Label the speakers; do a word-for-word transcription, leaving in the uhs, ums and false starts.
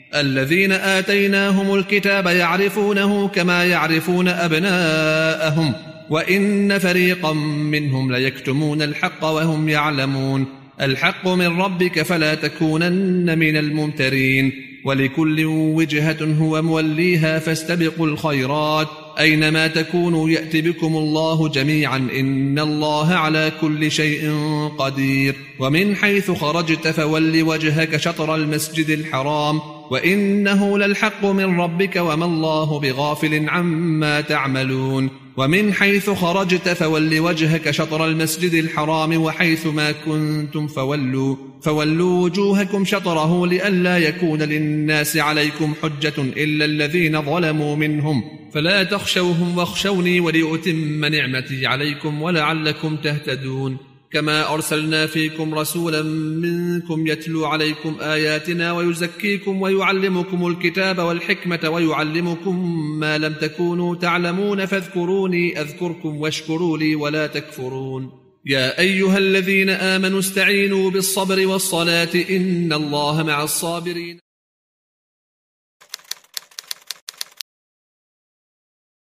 Speaker 1: الذين آتيناهم الكتاب يعرفونه كما يعرفون أبناءهم وإن فريقا منهم ليكتمون الحق وهم يعلمون. الحق من ربك فلا تكونن من الممترين. ولكل وجهة هو موليها فاستبقوا الخيرات أينما تكونوا يأت بكم الله جميعا إن الله على كل شيء قدير. ومن حيث خرجت فول وجهك شطر المسجد الحرام وإنه للحق من ربك وما الله بغافل عما تعملون. ومن حيث خرجت فول وجهك شطر المسجد الحرام وحيث ما كنتم فولوا فولوا وجوهكم شطره لئلا يكون للناس عليكم حجة إلا الذين ظلموا منهم فلا تخشوهم واخشوني ولأتم نعمتي عليكم ولعلكم تهتدون. كما أرسلنا فيكم رسولا منكم يتلو عليكم آياتنا ويزكيكم ويعلمكم الكتاب والحكمة ويعلمكم ما لم تكونوا تعلمون فاذكروني أذكركم واشكروا لي ولا تكفرون. يا أيها الذين آمنوا استعينوا بالصبر والصلاة إن الله مع الصابرين.